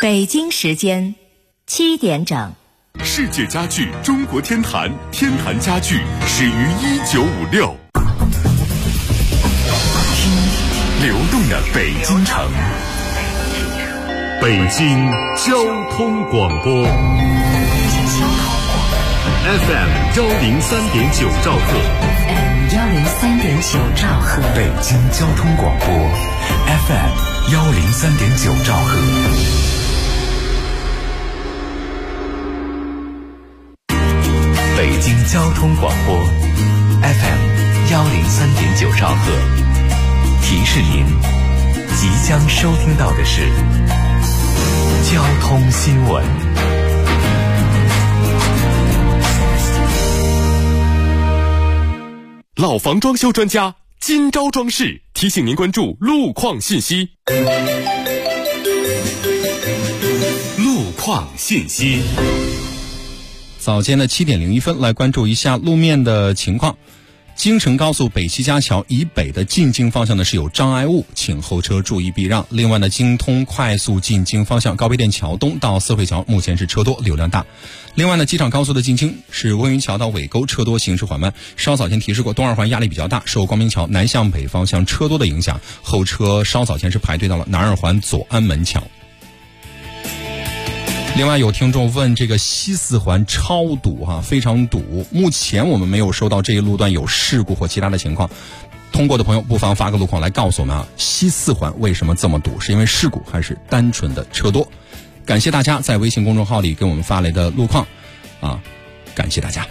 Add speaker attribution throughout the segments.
Speaker 1: 北京时间7点整。
Speaker 2: 世界家具中国天坛，天坛家具始于1956。流动的北京城，北京交通广播 FM 103.9兆赫
Speaker 3: 103.9兆赫，
Speaker 2: 北京交通广播 FM 103.9兆赫。北京交通广播 FM 103.9兆赫，提示您即将收听到的是交通新闻。老房装修专家今朝装饰提醒您关注路况信息。路况信息。
Speaker 4: 早间的7点01分，来关注一下路面的情况。京承高速北七家桥以北的进京方向呢是有障碍物，请后车注意避让。另外呢，京通快速进京方向高碑店桥东到四惠桥目前是车多，流量大。另外呢，机场高速的进京是温榆桥到尾沟车多，行驶缓慢。稍早前提示过，东二环压力比较大，受光明桥南向北方向车多的影响，后车稍早前是排队到了南二环左安门桥。另外有听众问这个西四环超堵非常堵，目前我们没有收到这一路段有事故或其他的情况，通过的朋友不妨发个路况来告诉我们西四环为什么这么堵，是因为事故还是单纯的车多？感谢大家在微信公众号里给我们发来的路况感谢大家。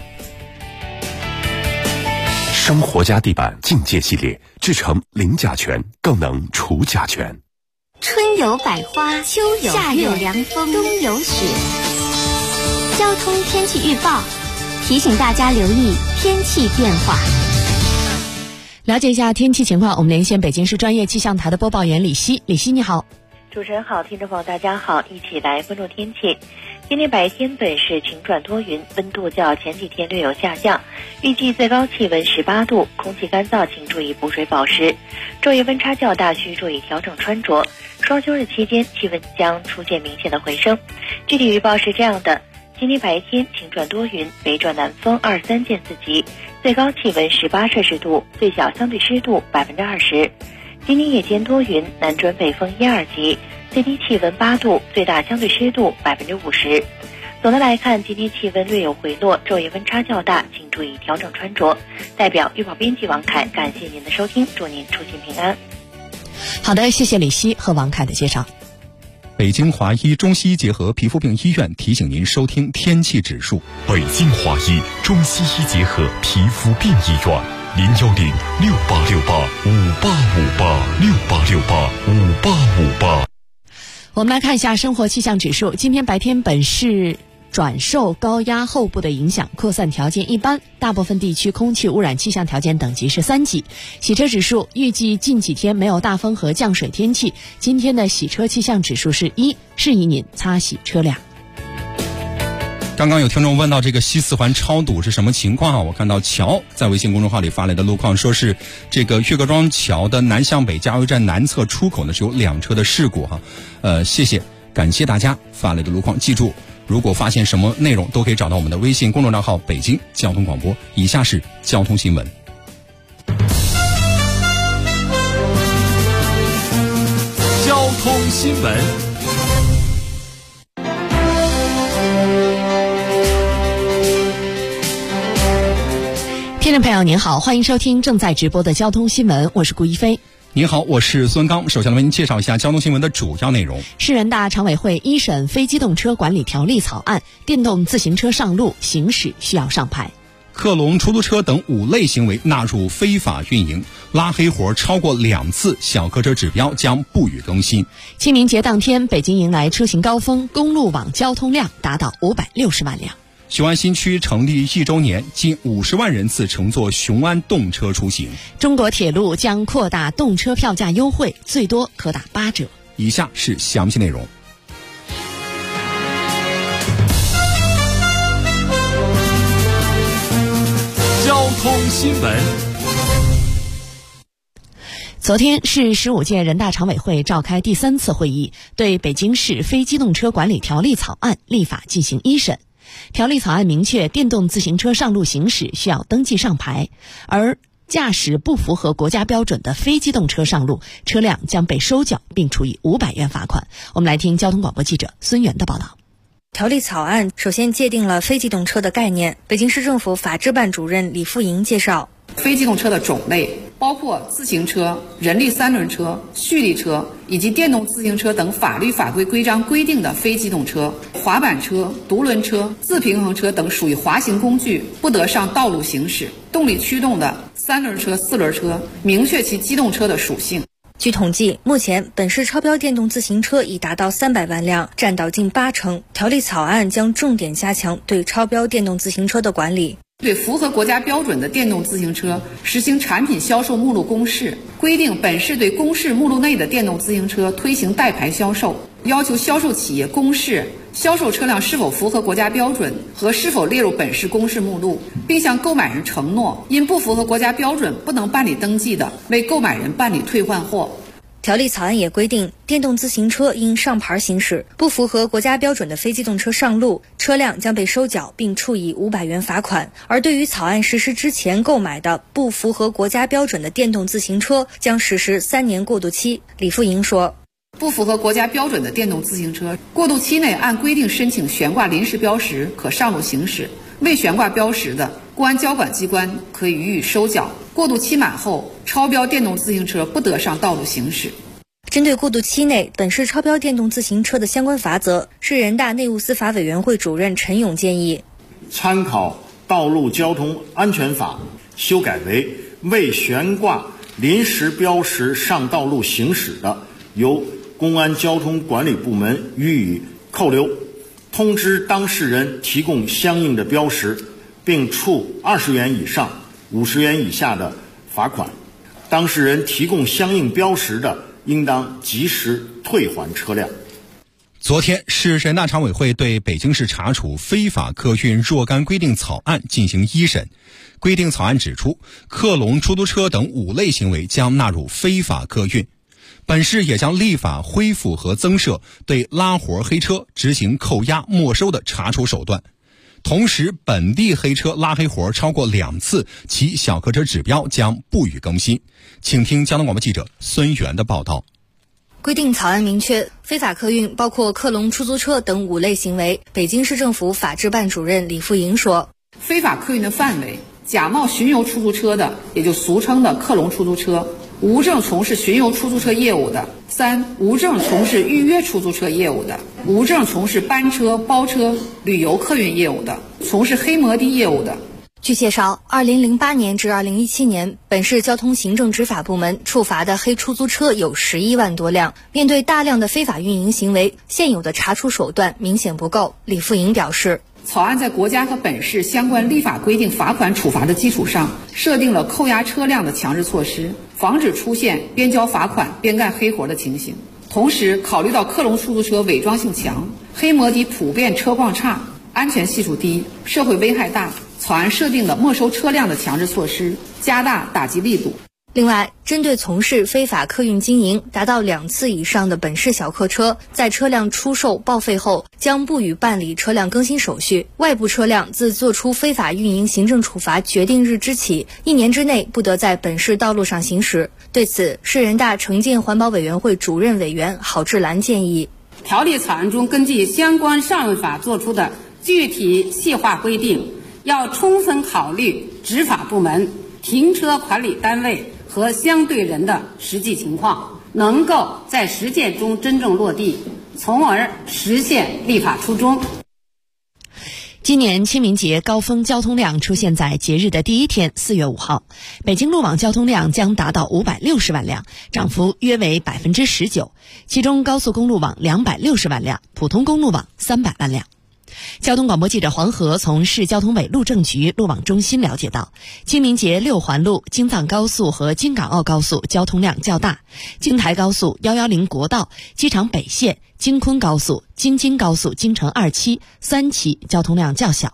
Speaker 2: 生活家地板境界系列制成零甲醛，更能除甲醛。
Speaker 5: 春有百花，秋有夏有凉风，冬有雪。交通天气预报提醒大家留意天气变化。
Speaker 6: 了解一下天气情况，我们连线北京市专业气象台的播报员李希。李希你好。
Speaker 7: 主持人好，听众朋友大家好，一起来关注天气。今天白天本市晴转多云，温度较前几天略有下降，预计最高气温18度，空气干燥，请注意补水保湿。昼夜温差较大，需注意调整穿着。双休日期间气温将出现明显的回升。具体预报是这样的：今天白天晴转多云，北转南风23见4级，最高气温18摄氏度，最小相对湿度20%。今天夜间多云，南转北风1、2级，最低气温8度，最大相对湿度50%。总的来看，今天气温略有回落，昼夜温差较大，请注意调整穿着。代表预报编辑王凯，感谢您的收听，祝您出行平安。
Speaker 6: 好的，谢谢李希和王凯的介绍。
Speaker 4: 北京华医中西医结合皮肤病医院提醒您收听天气指数。
Speaker 2: 北京华医中西医结合皮肤病医院，0106868585858，68685858。
Speaker 6: 我们来看一下生活气象指数。今天白天本市转受高压后部的影响，扩散条件一般，大部分地区空气污染气象条件等级是3级。洗车指数预计近几天没有大风和降水天气，今天的洗车气象指数是1，适宜您擦洗车辆。
Speaker 4: 刚刚有听众问到这个西四环超堵是什么情况我看到乔在微信公众号里发来的路况，说是这个岳各庄桥的南向北加油站南侧出口呢是有2车的事故谢谢，感谢大家发来的路况。记住，如果发现什么内容都可以找到我们的微信公众账号北京交通广播。以下是交通新闻。
Speaker 2: 交通新闻。
Speaker 6: 听众朋友您好，欢迎收听正在直播的交通新闻，我是顾一飞。
Speaker 4: 您好，我是孙刚。首先来为您介绍一下交通新闻的主要内容。
Speaker 6: 市人大常委会一审非机动车管理条例草案，电动自行车上路行驶需要上牌。
Speaker 4: 克隆出租车等5类行为纳入非法运营，拉黑活超过2次小客车指标将不予更新。
Speaker 6: 清明节当天，北京迎来出行高峰，公路网交通量达到560万辆。
Speaker 4: 雄安新区成立1周年，近50万人次乘坐雄安动车出行。
Speaker 6: 中国铁路将扩大动车票价优惠，最多可打8折。
Speaker 4: 以下是详细内容。
Speaker 2: 交通新闻。
Speaker 6: 昨天是15届人大常委会召开第3次会议，对北京市非机动车管理条例草案立法进行一审。条例草案明确，电动自行车上路行驶需要登记上牌，而驾驶不符合国家标准的非机动车上路，车辆将被收缴并处以500元罚款。我们来听交通广播记者孙源的报道。
Speaker 3: 条例草案首先界定了非机动车的概念。北京市政府法制办主任李富营介绍，
Speaker 8: 非机动车的种类包括自行车、人力3轮车、蓄力车以及电动自行车等法律法规规章规定的非机动车，滑板车、独轮车、自平衡车等属于滑行工具不得上道路行驶。动力驱动的3轮车、4轮车明确其机动车的属性。
Speaker 3: 据统计，目前本市超标电动自行车已达到300万辆，占到近80%。条例草案将重点加强对超标电动自行车的管理，
Speaker 8: 对符合国家标准的电动自行车实行产品销售目录公示，规定本市对公示目录内的电动自行车推行带牌销售，要求销售企业公示销售车辆是否符合国家标准和是否列入本市公示目录，并向购买人承诺，因不符合国家标准不能办理登记的，为购买人办理退换货。
Speaker 3: 条例草案也规定，电动自行车应上牌行驶，不符合国家标准的非机动车上路，车辆将被收缴并处以500元罚款。而对于草案实施之前购买的不符合国家标准的电动自行车，将实施3年过渡期。李富营说，
Speaker 8: 不符合国家标准的电动自行车，过渡期内按规定申请悬挂临时标识，可上路行驶；未悬挂标识的，公安交管机关可以予以收缴。过渡期满后，超标电动自行车不得上道路行驶。
Speaker 3: 针对过渡期内本市超标电动自行车的相关罚则，市人大内务司法委员会主任陈勇建议，
Speaker 9: 参考《道路交通安全法》修改为未悬挂临时标识上道路行驶的，由公安交通管理部门予以扣留，通知当事人提供相应的标识，并处20元以上50元以下的罚款。当事人提供相应标识的，应当及时退还车辆。
Speaker 4: 昨天，市人大常委会对北京市查处非法客运若干规定草案进行一审。规定草案指出，客隆出租车等5类行为将纳入非法客运。本市也将立法恢复和增设对拉活黑车执行扣押没收的查处手段。同时，本地黑车拉黑活超过2次，其小客车指标将不予更新。请听交通广播记者孙源的报道。
Speaker 3: 规定草案明确，非法客运包括客隆出租车等5类行为。北京市政府法制办主任李富营说，
Speaker 8: 非法客运的范围，假冒巡游出租车的，也就俗称的客隆出租车；无证从事巡游出租车业务的；3、无证从事预约出租车业务的；无证从事班车、包车、旅游客运业务的；从事黑摩的业务的。
Speaker 3: 据介绍，2008年至2017年，本市交通行政执法部门处罚的黑出租车有11万多辆。面对大量的非法运营行为，现有的查处手段明显不够。李富营表示，
Speaker 8: 草案在国家和本市相关立法规定罚款处罚的基础上，设定了扣押车辆的强制措施，防止出现边交罚款边干黑活的情形。同时，考虑到客隆出租车伪装性强，黑摩的普遍车况差，安全系数低，社会危害大，草案设定了没收车辆的强制措施，加大打击力度。
Speaker 3: 另外，针对从事非法客运经营达到2次以上的本市小客车，在车辆出售报废后，将不予办理车辆更新手续。外部车辆自作出非法运营行政处罚决定日之起，1年之内不得在本市道路上行驶。对此，市人大城建环保委员会主任委员郝志兰建议，
Speaker 10: 条例草案中根据相关上任法作出的具体细化规定，要充分考虑执法部门、停车管理单位和相对人的实际情况，能够在实践中真正落地，从而实现立法初衷。
Speaker 6: 今年清明节高峰交通量出现在节日的第一天，4月5号，北京路网交通量将达到560万辆，涨幅约为19%，其中高速公路网260万辆，普通公路网300万辆。交通广播记者黄河从市交通委路政局路网中心了解到，清明节6环路、京藏高速和京港澳高速交通量较大，京台高速、110国道、机场北线、京昆高速、京津高速京承2期、3期交通量较小。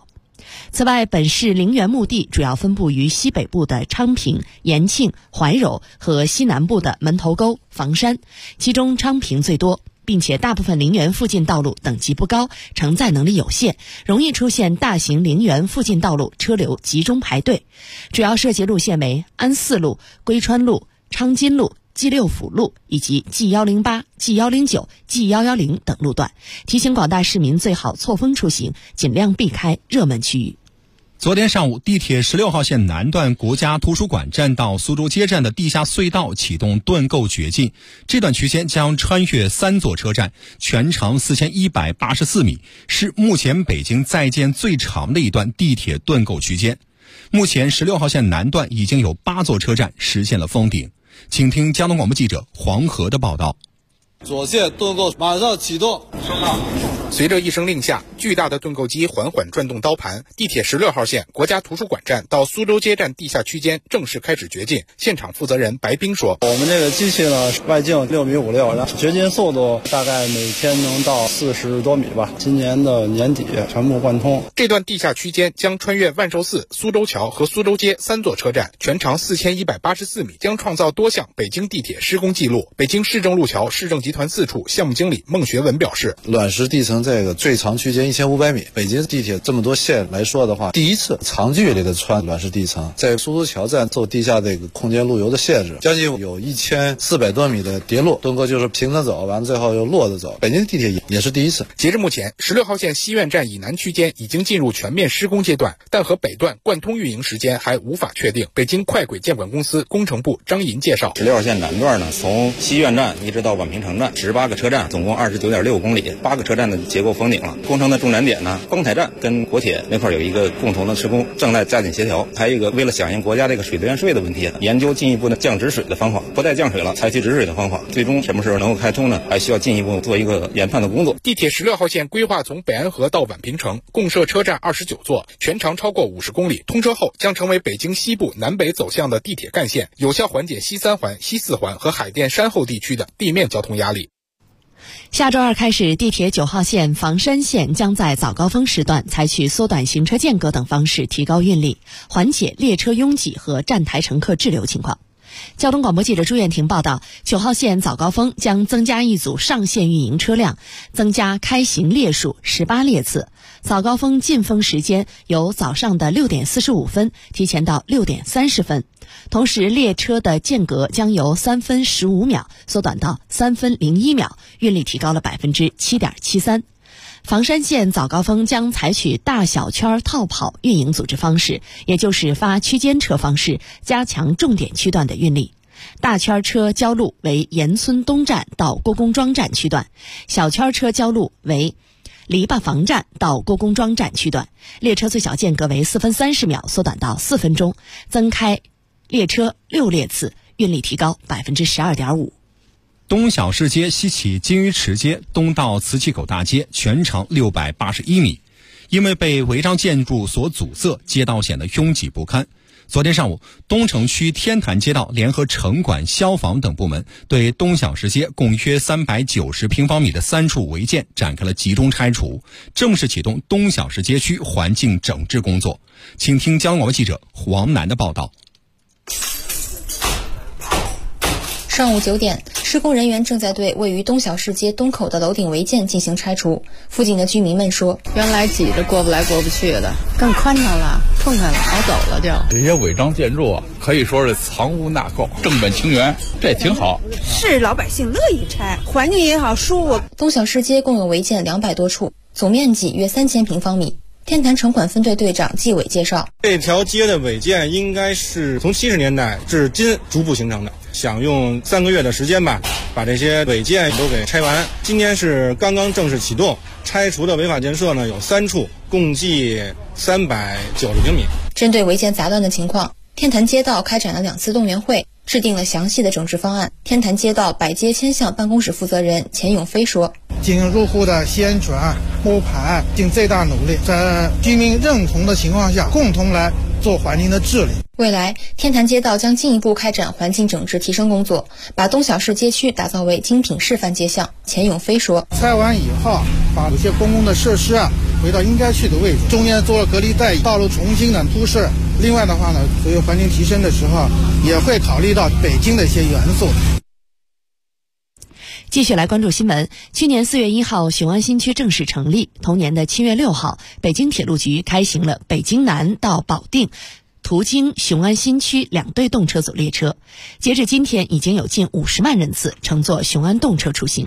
Speaker 6: 此外，本市陵园墓地主要分布于西北部的昌平、延庆、怀柔和西南部的门头沟、房山，其中昌平最多，并且大部分陵园附近道路等级不高，承载能力有限，容易出现大型陵园附近道路车流集中排队。主要涉及路线为安四路、归川路、昌金路、G 六辅路以及 G108、G109、G110等路段，提醒广大市民最好错峰出行，尽量避开热门区域。
Speaker 4: 昨天上午，地铁16号线南段国家图书馆站到苏州街站的地下隧道启动盾构掘进，这段区间将穿越3座车站，全长4184米，是目前北京在建最长的一段地铁盾构区间。目前16号线南段已经有8座车站实现了封顶。请听交通广播记者黄河的报道。
Speaker 11: 左线盾构马上启动。
Speaker 12: 随着一声令下，巨大的盾构机缓缓转动刀盘，地铁16号线国家图书馆站到苏州街站地下区间正式开始掘进。现场负责人白冰说：“
Speaker 11: 我们这个机器呢，外径6.56米，然后掘进速度大概每天能到40多米吧。今年的年底全部贯通。
Speaker 12: 这段地下区间将穿越万寿寺、苏州桥和苏州街3座车站，全长4184米，将创造多项北京地铁施工记录。北京市政路桥市政集团4处项目经理孟学文表示，
Speaker 13: 卵石地层这个最长区间1500米，北京地铁这么多线来说的话，第一次长距离的穿卵石地层，在苏州桥站受地下这个空间路由的限制，将近有1400多米的跌落，盾构就是平着走，完了最后又落着走。北京地铁也是第一次。
Speaker 12: 截至目前，16号线西苑站以南区间已经进入全面施工阶段，但和北段贯通运营时间还无法确定。北京快轨建管公司工程部张银介绍
Speaker 14: ，16号线南段呢，从西苑站一直到宛平城站，18个车站，总共29.65公里，8个车站的结构封顶了。工程的重点点呢，丰台站跟国铁那块有一个共同的施工，正在加紧协调。还有一个，为了响应国家这个水资源税的问题，研究进一步的降止水的方法，不再降水了，采取止水的方法。最终什么时候能够开通呢？还需要进一步做一个研判的工作。
Speaker 12: 地铁16号线规划从北安河到宛平城，共设车站29座，全长超过50公里。通车后将成为北京西部南北走向的地铁干线，有效缓解西3环、西4环和海淀山后地区的地面交通压力。
Speaker 6: 下周2开始，地铁9号线房山线将在早高峰时段采取缩短行车间隔等方式提高运力，缓解列车拥挤和站台乘客滞留情况。交通广播记者朱艳婷报道，9号线早高峰将增加一组上线运营车辆，增加开行列数18列次。早高峰进峰时间由早上的6点45分提前到6点30分，同时列车的间隔将由3分15秒缩短到3分01秒，运力提高了7.73%。房山线早高峰将采取大小圈套跑运营组织方式，也就是发区间车方式，加强重点区段的运力。大圈车交路为盐村东站到郭公庄站区段，小圈车交路为篱笆房站到郭公庄站区段，列车最小间隔为4分30秒，缩短到4分钟，增开列车6列次，运力提高12.5%。
Speaker 4: 东小市街西起金鱼池街，东到瓷器口大街，全长681米。因为被违章建筑所阻塞，街道显得拥挤不堪。昨天上午，东城区天坛街道联合城管、消防等部门对东小市街共约390平方米的3处违建展开了集中拆除，正式启动东小市街区环境整治工作。请听交通广播记者黄楠的报道。
Speaker 3: 上午9点，施工人员正在对位于东小市街东口的楼顶违建进行拆除。附近的居民们说，
Speaker 15: 原来挤着过不来过不去的，更宽敞了，痛快了，好走了就。
Speaker 16: 这些违章建筑啊，可以说是藏污纳垢，正本清源，这挺好。
Speaker 17: 是老百姓乐意拆，环境也好，舒服。
Speaker 3: 东小市街共有违建200多处，总面积约3000平方米。天坛城管分队队长纪伟介绍，
Speaker 18: 这条街的违建应该是从70年代至今逐步形成的，想用3个月的时间吧，把这些违建都给拆完。今天是刚刚正式启动，拆除的违法建设呢有3处，共计390平米。
Speaker 3: 针对违建杂乱的情况，天坛街道开展了2次动员会，制定了详细的整治方案。天坛街道百街千巷办公室负责人钱永飞说，
Speaker 19: 进行入户的宣传摸排，尽最大努力，在居民认同的情况下，共同来做环境的治理。
Speaker 3: 未来，天坛街道将进一步开展环境整治提升工作，把东小市街区打造为精品示范街巷。钱永飞说，
Speaker 19: 拆完以后，把有些公共的设施回到应该去的位置。中间做了隔离带，道路重新的铺设。另外的话呢，所有环境提升的时候，也会考虑到北京的一些元素。
Speaker 6: 继续来关注新闻。去年4月1号，雄安新区正式成立。同年的7月6号，北京铁路局开行了北京南到保定途经雄安新区2对动车组列车。截至今天，已经有近50万人次乘坐雄安动车出行。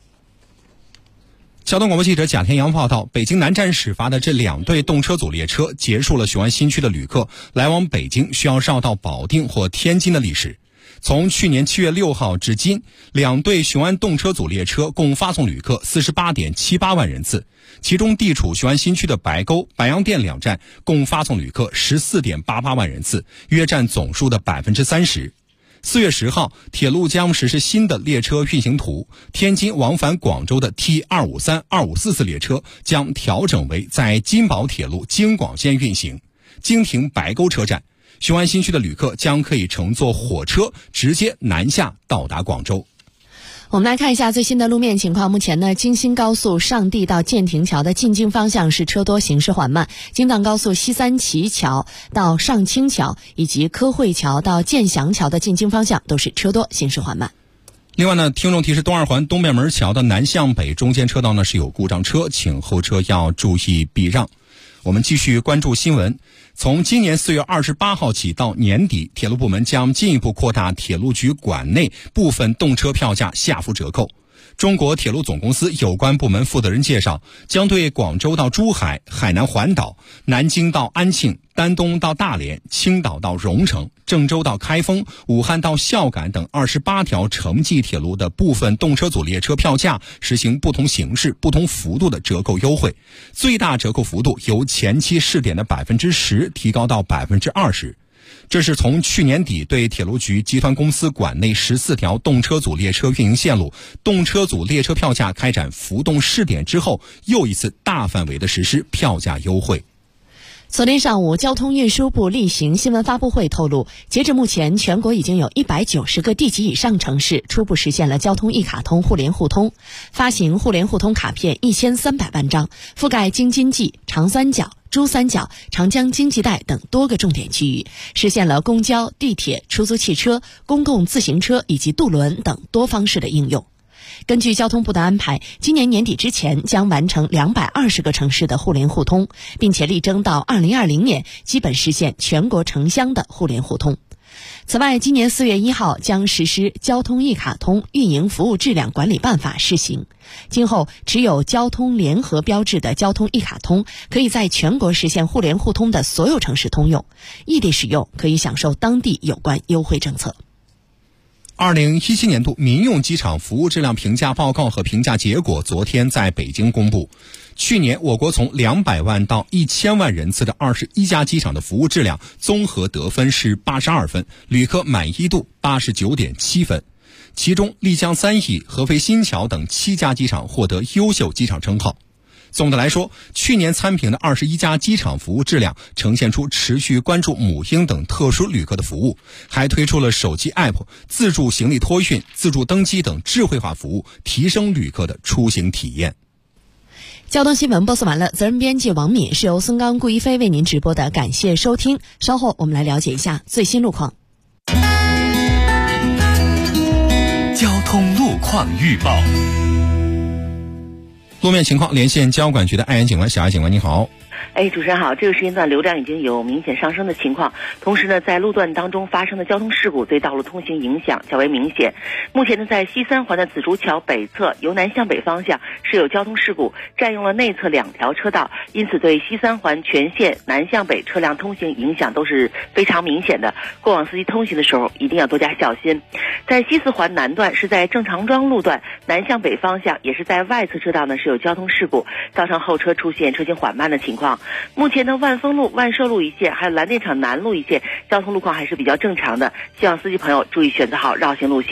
Speaker 4: 交通广播记者贾天阳报道，北京南站始发的这2对动车组列车结束了雄安新区的旅客来往北京需要绕道保定或天津的历史。从去年7月6号至今，2对雄安动车组列车共发送旅客 48.78 万人次，其中地处雄安新区的白沟、白洋淀2站共发送旅客 14.88 万人次，约占总数的 30%。4月10号，铁路将实施新的列车运行图，天津往返广州的 T253、2544列车将调整为在金宝铁路京广线运行，经停白沟车站。雄安新区的旅客将可以乘坐火车直接南下到达广州。
Speaker 6: 我们来看一下最新的路面情况。目前呢，京新高速上地到建亭桥的进京方向是车多，行驶缓慢；京藏高速西三旗桥到上清桥以及科汇桥到建祥桥的进京方向都是车多，行驶缓慢。
Speaker 4: 另外呢，听众提示，东二环东便门桥的南向北中间车道呢是有故障车，请后车要注意避让。我们继续关注新闻。从今年4月28号起到年底，铁路部门将进一步扩大铁路局管内部分动车票价下浮折扣。中国铁路总公司有关部门负责人介绍，将对广州到珠海、海南环岛、南京到安庆、丹东到大连、青岛到蓉城、郑州到开封、武汉到孝感等28条城际铁路的部分动车组列车票价实行不同形式、不同幅度的折扣优惠，最大折扣幅度由前期试点的 10% 提高到 20%。这是从去年底对铁路局集团公司管内14条动车组列车运营线路动车组列车票价开展浮动试点之后，又一次大范围的实施票价优惠。
Speaker 6: 昨天上午，交通运输部例行新闻发布会透露，截至目前，全国已经有190个地级以上城市初步实现了交通一卡通互联互通，发行互联互通卡片1300万张，覆盖京津冀、长三角、珠三角、长江经济带等多个重点区域，实现了公交、地铁、出租汽车、公共自行车以及渡轮等多方式的应用。根据交通部的安排，今年年底之前将完成220个城市的互联互通，并且力争到2020年基本实现全国城乡的互联互通。此外，今年4月1号将实施《交通一卡通运营服务质量管理办法》试行。今后持有交通联合标志的交通一卡通可以在全国实现互联互通的所有城市通用，异地使用可以享受当地有关优惠政策。
Speaker 4: 2017年度民用机场服务质量评价报告和评价结果昨天在北京公布。去年我国从200万到1000万人次的21家机场的服务质量综合得分是82分，旅客满意度89.7分。其中丽江3义、合肥新桥等7家机场获得优秀机场称号。总的来说，去年参评的21家机场服务质量呈现出持续关注母婴等特殊旅客的服务，还推出了手机 App、自助行李托运、自助登机等智慧化服务，提升旅客的出行体验。
Speaker 6: 交通新闻播送完了，责任编辑王敏，是由孙刚、顾一飞为您直播的，感谢收听。稍后我们来了解一下最新路况。
Speaker 2: 交通路况预报。
Speaker 4: 路面情况，连线交管局的艾岩警官，小艾警官你好。
Speaker 7: 主持人好，这个时间段流量已经有明显上升的情况，同时呢，在路段当中发生的交通事故对道路通行影响较为明显。目前呢，在西三环的紫竹桥北侧由南向北方向是有交通事故，占用了内侧2条车道，因此对西三环全线南向北车辆通行影响都是非常明显的。过往司机通行的时候一定要多加小心。在西四环南段是在正常庄路段南向北方向，也是在外侧车道呢是有交通事故，造成后车出现车行缓慢的情况。目前的万丰路、万寿路一线还有蓝电厂南路一线交通路况还是比较正常的，希望司机朋友注意选择好绕行路线。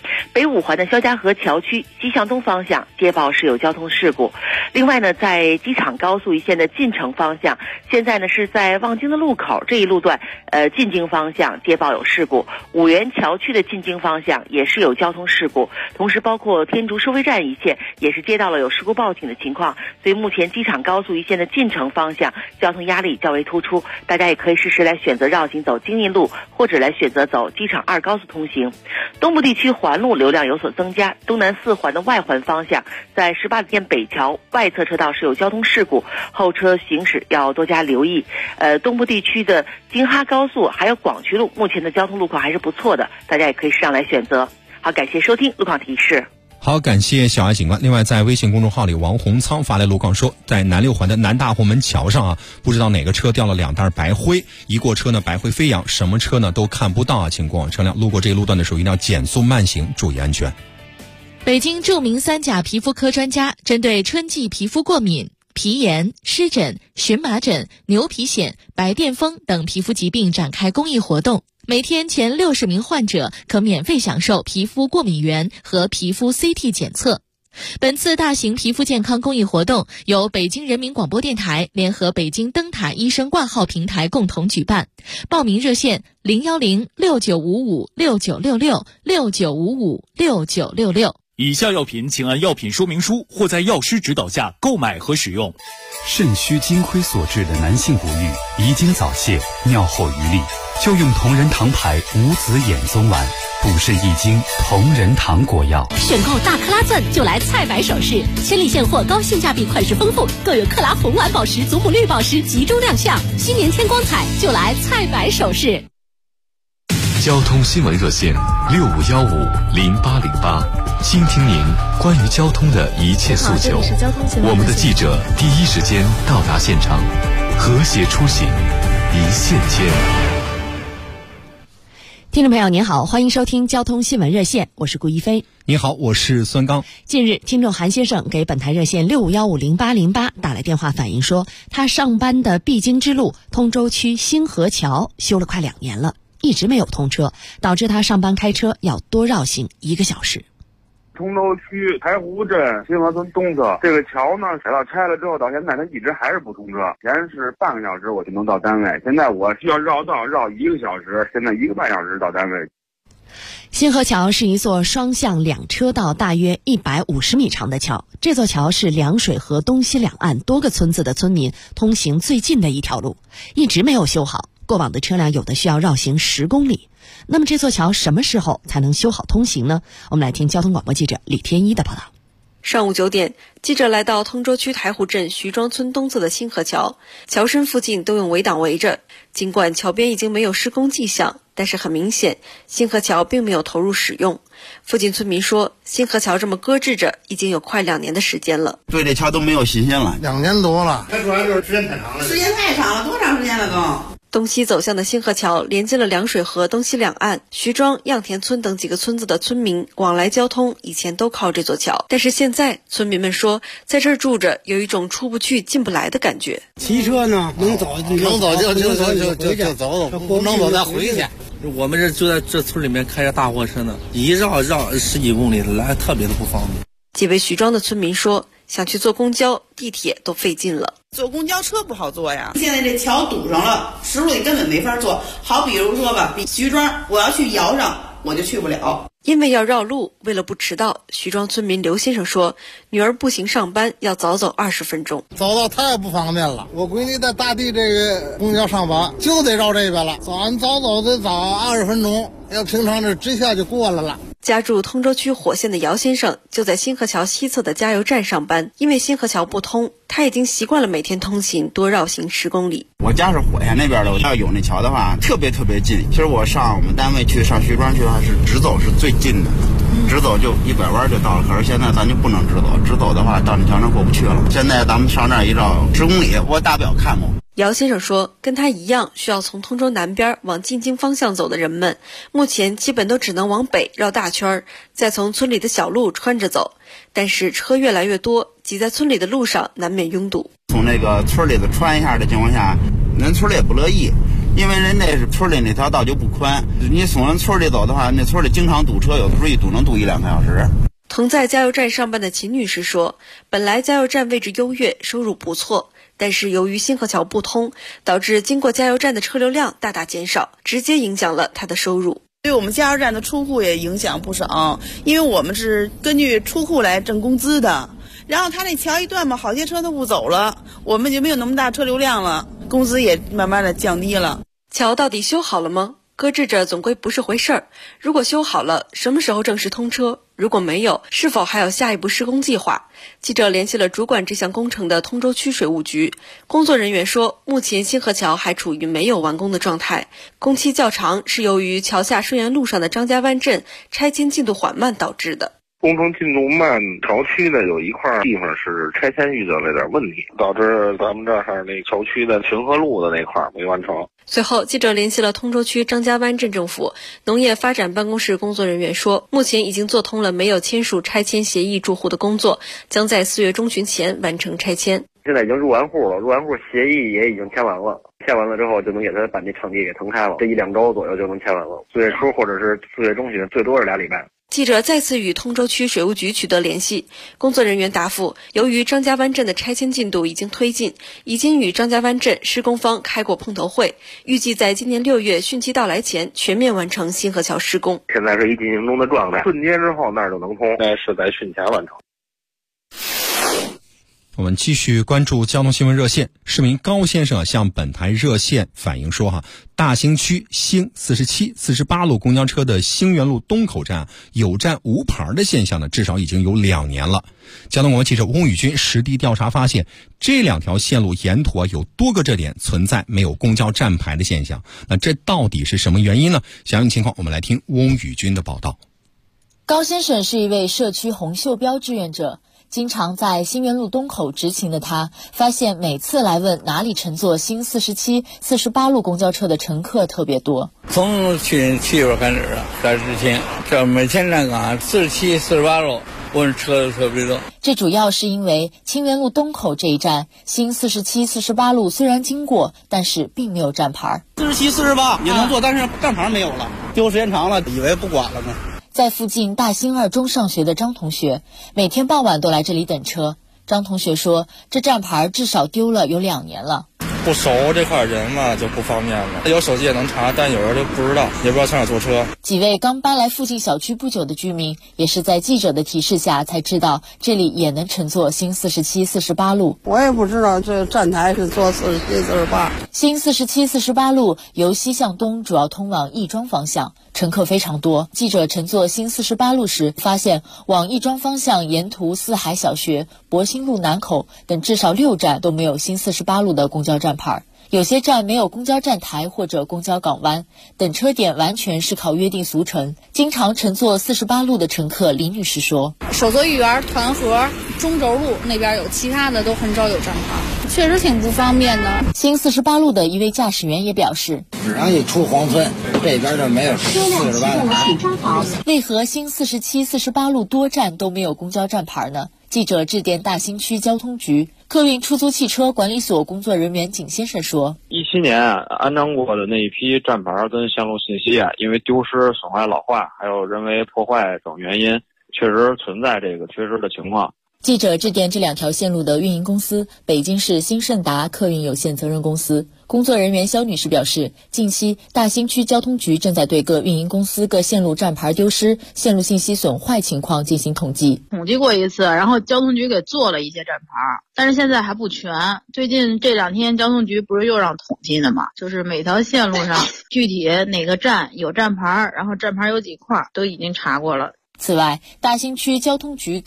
Speaker 7: 北五环的肖家河桥区西向东方向接报是有交通事故。另外呢，在机场高速一线的进城方向，现在呢是在望京的路口这一路段，进京方向接报有事故。五原桥区的进京方向也是有交通事故，同时包括天竺收费站一线也是接到了有事故报警的情况，所以目前机场高速一线的进城方向交通压力较为突出，大家也可以试试来选择绕行走京宁路，或者来选择走机场2高速通行。东部地区环路流量有所增加，东南4环的外环方向，在18线北桥外侧车道是有交通事故，后车行驶要多加留意。东部地区的京哈高速还有广渠路，目前的交通路况还是不错的，大家也可以适当来选择。好，感谢收听路况提示。
Speaker 4: 好，感谢小爱警官。另外，在微信公众号里，王洪仓发来路况说，在南6环的南大红门桥上不知道哪个车掉了2袋白灰，一过车呢白灰飞扬，什么车呢都看不到请过往车辆路过这一路段的时候一定要减速慢行，注意安全。
Speaker 6: 北京著名3甲皮肤科专家针对春季皮肤过敏、皮炎、湿疹、荨麻疹、牛皮癣、白癜风等皮肤疾病展开公益活动，每天前60名患者可免费享受皮肤过敏原和皮肤 CT 检测。本次大型皮肤健康公益活动由北京人民广播电台联合北京灯塔医生挂号平台共同举办，报名热线010-6955-6966，6955-6966。
Speaker 20: 以下药品请按药品说明书或在药师指导下购买和使用。
Speaker 21: 肾虚金亏所致的男性不育、遗精早泄、尿后余力，就用同仁堂牌无子衍宗丸，补肾益精，同仁堂果药。
Speaker 22: 选购大克拉钻就来菜百首饰，千里现货，高性价比，款式丰富，更有克拉红丸宝石、祖母绿宝石集中亮相。新年添光彩，就来菜百首饰。
Speaker 2: 交通新闻热线65150808，倾听您关于交通的一切诉求。我们的记者第一时间到达现场，和谐出行，一线牵。
Speaker 6: 听众朋友您好，欢迎收听交通新闻热线，我是顾一飞。
Speaker 4: 你好，我是孙刚。
Speaker 6: 近日，听众韩先生给本台热线65150808打来电话反映说，他上班的必经之路通州区星河桥修了快2年了，一直没有通车，导致他上班开车要多绕行1个小时。
Speaker 23: 通州区台湖镇新河村东侧这个桥呢，改道拆了之后，到现在它一直还是不通车。前是半个小时我就能到单位，现在我需要绕道绕1个小时，现在1个半小时到单位。
Speaker 6: 星河桥是一座双向2车道大约150米长的桥，这座桥是凉水河东西两岸多个村子的村民通行最近的一条路，一直没有修好，过往的车辆有的需要绕行10公里。那么这座桥什么时候才能修好通行呢？我们来听交通广播记者李天一的报道。
Speaker 24: 上午9点，记者来到通州区台湖镇徐庄村东侧的星河桥，桥身附近都用围挡围着。尽管桥边已经没有施工迹象，但是很明显，星河桥并没有投入使用。附近村民说，星河桥这么搁置着已经有快2年的时间了。
Speaker 25: 对这桥都没有新鲜了
Speaker 19: ，2年多了。
Speaker 25: 它主要就是时间太长了。
Speaker 26: 时间太长了，多长时间了都？
Speaker 24: 东西走向的星河桥连接了凉水河东西两岸，徐庄、样田村等几个村子的村民往来交通以前都靠这座桥，但是现在村民们说，在这儿住着有一种出不去进不来的感觉。
Speaker 26: 骑车呢，能走就
Speaker 25: 走，不能走再回去。
Speaker 27: 我们这就在这村里面开着大货车呢，一绕10几公里的，来特别的不方便。
Speaker 24: 几位徐庄的村民说，想去坐公交、地铁都费劲了。
Speaker 26: 坐公交车不好坐呀，现在这桥堵上了，实路里根本没法坐。好比如说吧，比徐庄我要去窑上，我就去不了。
Speaker 24: 因为要绕路，为了不迟到，徐庄村民刘先生说，女儿步行上班要早走20分钟。
Speaker 19: 走到太不方便了，我闺女在大地这个公交上班，就得绕这边了。早走得早20分钟，要平常这直下就过来了。
Speaker 24: 家住通州区火县的姚先生就在星河桥西侧的加油站上班，因为星河桥不通，他已经习惯了每天通行多绕行10公里。
Speaker 25: 我家是火县那边的，要有那桥的话特别近。其实我上我们单位去，上徐庄去的话是直走是最近的，直走就一拐弯就到了。可是现在咱就不能直走，直走的话到那桥上过不去了。现在咱们上这儿一绕10公里，我大表看过。
Speaker 24: 姚先生说，跟他一样需要从通州南边往进京方向走的人们，目前基本都只能往北绕大圈，再从村里的小路穿着走。但是车越来越多，挤在村里的路上难免拥堵。
Speaker 25: 从那个村里的穿一下的情况下，人村里也不乐意。 因为人那是村里那条道就不宽，你从人村里走的话，那村里经常堵车，有的时候一堵能堵1-2个小时。
Speaker 24: 同在加油站上班的秦女士说，本来加油站位置优越，收入不错，但是由于新河桥不通，导致经过加油站的车流量大大减少，直接影响了她的收入。
Speaker 26: 对我们加油站的出户也影响不少，因为我们是根据出户来挣工资的，然后他那桥一断嘛，好些车都不走了，我们就没有那么大车流量了，工资也慢慢的降低了。
Speaker 24: 桥到底修好了吗？搁置着总归不是回事儿。如果修好了，什么时候正式通车？如果没有，是否还有下一步施工计划？记者联系了主管这项工程的通州区水务局，工作人员说，目前新河桥还处于没有完工的状态，工期较长是由于桥下顺源路上的张家湾镇拆迁进度缓慢导致的。
Speaker 23: 工程进度慢，桥区呢有一块地方是拆迁遇到了点问题，导致咱们这儿那桥区的群河路的那块没完成。
Speaker 24: 随后，记者联系了通州区张家湾镇政府农业发展办公室工作人员说，目前已经做通了没有签署拆迁协议住户的工作，将在4月中旬前完成拆迁。
Speaker 1: 现在已经入完户了，入完户协议也已经签完了，签完了之后就能给他把那场地给腾开了，这1-2周左右就能签完了，4月初或者是4月中旬，最多是2礼拜。
Speaker 24: 记者再次与通州区水务局取得联系，工作人员答复，由于张家湾镇的拆迁进度已经推进，已经与张家湾镇施工方开过碰头会，预计在今年6月汛期到来前全面完成新河桥施工。
Speaker 23: 现在是一进行中的状态，瞬间之后那儿就能通，那是在汛前完成。
Speaker 4: 我们继续关注交通新闻热线。市民高先生向本台热线反映说，大兴区兴47、48路公交车的兴元路东口站有站无牌的现象呢，至少已经有2年了。交通广播记者翁宇军实地调查发现，这2条线路沿途有多个热点存在没有公交站牌的现象。那这到底是什么原因呢？详细情况我们来听翁宇军的报道。
Speaker 5: 高先生是一位社区红袖标志愿者，经常在兴元路东口执勤的他，发现每次来问哪里乘坐兴47、48路公交车的乘客特别多。
Speaker 27: 从去年7月开始开始执勤，这每天站岗47、48路，问车的特别多。
Speaker 5: 这主要是因为清源路东口这一站，兴47、48路虽然经过，但是并没有站牌。
Speaker 26: 47、48也能坐，但是站牌没有了，丢时间长了，以为不管了呢。
Speaker 5: 在附近大兴2中上学的张同学，每天傍晚都来这里等车。张同学说，这站牌至少丢了有2年了。
Speaker 27: 不熟这块人嘛，就不方便了。有手机也能查，但有人就不知道，也不知道上哪坐车。
Speaker 5: 几位刚搬来附近小区不久的居民，也是在记者的提示下才知道这里也能乘坐兴47、48路。
Speaker 15: 我也不知道这站台是坐47、48。
Speaker 5: 兴47、48路由西向东，主要通往亦庄方向，乘客非常多。记者乘坐兴48路时，发现往亦庄方向沿途四海小学、博兴路南口等至少6站都没有兴48路的公交站牌，有些站没有公交站台或者公交港湾，等车点完全是靠约定俗成。经常乘坐48路的乘客李女士说，
Speaker 8: 守则园、团河、中轴路那边有，其他的都很少有站牌，确实挺不方便的。
Speaker 5: 兴48路的一位驾驶员也表示，
Speaker 9: 只要一出黄村，这边就没有48路。
Speaker 5: 为何兴47、48路多站都没有公交站牌呢？记者致电大兴区交通局客运出租汽车管理所工作人员景先生说
Speaker 10: ，17年安装过的那一批站牌跟线路信息因为丢失、损坏、老化，还有人为破坏等原因，确实存在这个缺失的情况。
Speaker 5: 记者致电这2条线路的运营公司北京市新盛达客运有限责任公司，工作人员肖女士表示，近期大兴区交通局正在对各运营公司各线路站牌丢失、线路信息损坏情况进行统计。
Speaker 8: 统计过一次，然后交通局给做了一些站牌，但是现在还不全。最近这2天交通局不是又让统计呢吗？就是每条线路上具体哪个站有站牌，然后站牌有几块都已经查过了。
Speaker 5: 此外，大兴区交通局